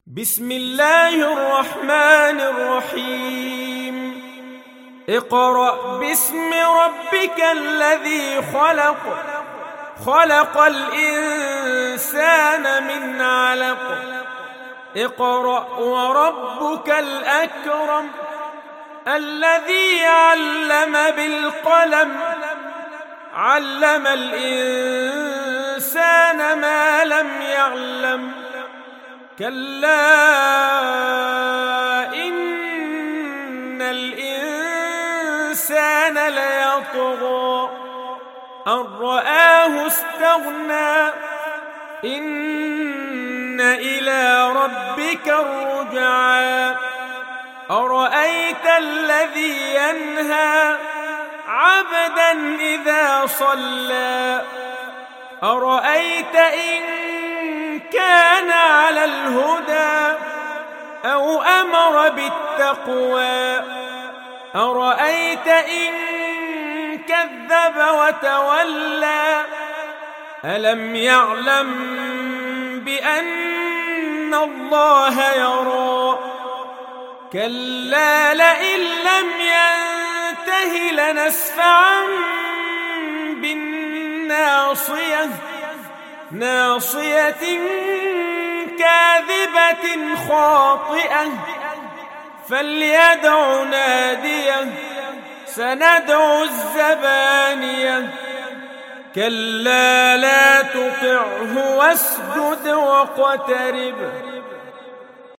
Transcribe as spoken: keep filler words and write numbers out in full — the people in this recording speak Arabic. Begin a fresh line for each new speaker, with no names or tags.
بسم الله الرحمن الرحيم اقرأ باسم ربك الذي خلق خلق الإنسان من علق اقرأ وربك الأكرم الذي علم بالقلم علم الإنسان ما لم يعلم كلا إن الإنسان ليطغى أن رآه استغنى إن إلى ربك الرجعى أرأيت الذي ينهى عبدا إذا صلى أرأيت إن كان على الهدى أو أمر بالتقوى أرأيت إن كذب وتولى ألم يعلم بأن الله يرى كلا لئن لم ينته لنسفعا بالناصية ناصية كاذبة خاطئة فليدع ناديه سندع الزبانية كلا لا تطعه واسجد واقترب